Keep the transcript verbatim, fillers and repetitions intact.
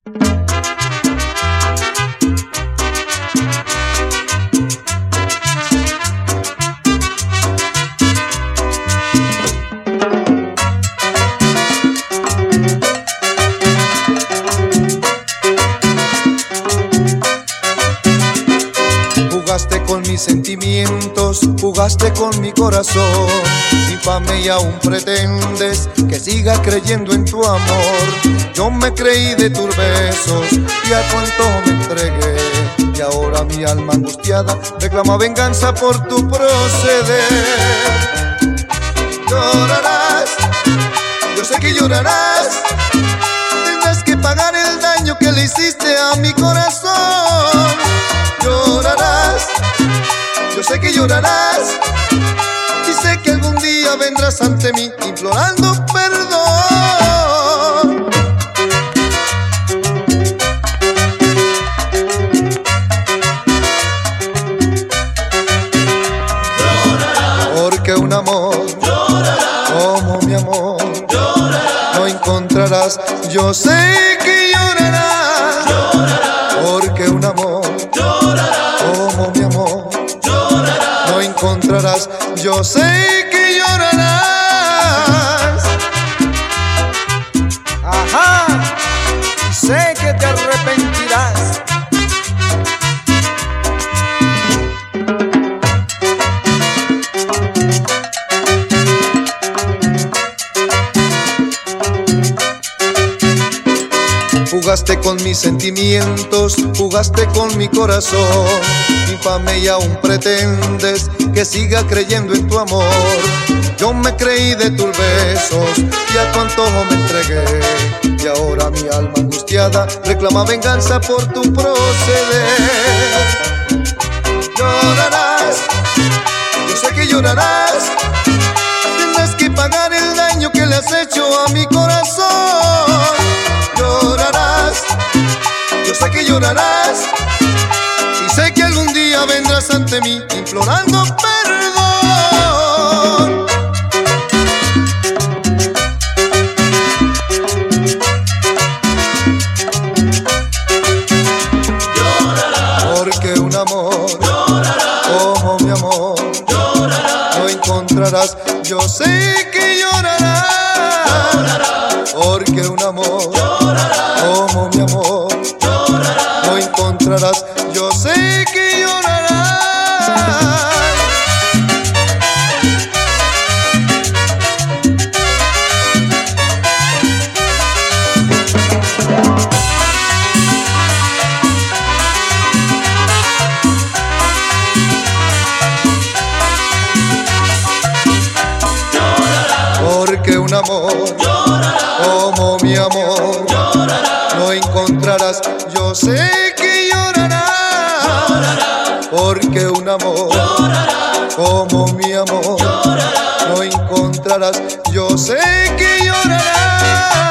Jugaste con mis sentimientos, jugaste con mi corazón. Infame, y aún pretendes que siga creyendo en tu amor. Yo me creí de tus besos y a cuanto me entregué, y ahora mi alma angustiada reclama venganza por tu proceder. Llorarás, yo sé que llorarás, tendrás que pagar el daño que le hiciste a mi corazón. Llorarás, yo sé que llorarás, y sé que algún día vendrás ante mí implorando perdón. Llorarás, porque un amor, llorarás, como mi amor, llorarás, no encontrarás. Yo sé que llorarás, llorarás, porque un amor, como mi amor, llorarás, no encontrarás. Yo sé que llorarás. Ajá, sé que te arrepentirás. Jugaste con mis sentimientos, jugaste con mi corazón. Infame, y aún pretendes que siga creyendo en tu amor. Yo me creí de tus besos y a tu antojo me entregué, y ahora mi alma angustiada reclama venganza por tu proceder. Llorarás, yo sé que llorarás, tendrás que pagar el daño que le has hecho a mi corazón. Llorarás, yo sé que llorarás, y sé que algún día vendrás ante mí implorando perdón. Llorarás, porque un amor, llorarás, como mi amor, llorarás, no encontrarás. Yo sé que llorarás, llorarás, porque un amor, llorarás, como mi amor, llorarás, no encontrarás. Yo sé que llorarás. Porque un amor, llorarás, como mi amor, llorarás, no encontrarás. Yo sé que llorarás, llorarás, porque un amor, llorarás, como mi amor, llorarás, no encontrarás. Yo sé que llorarás.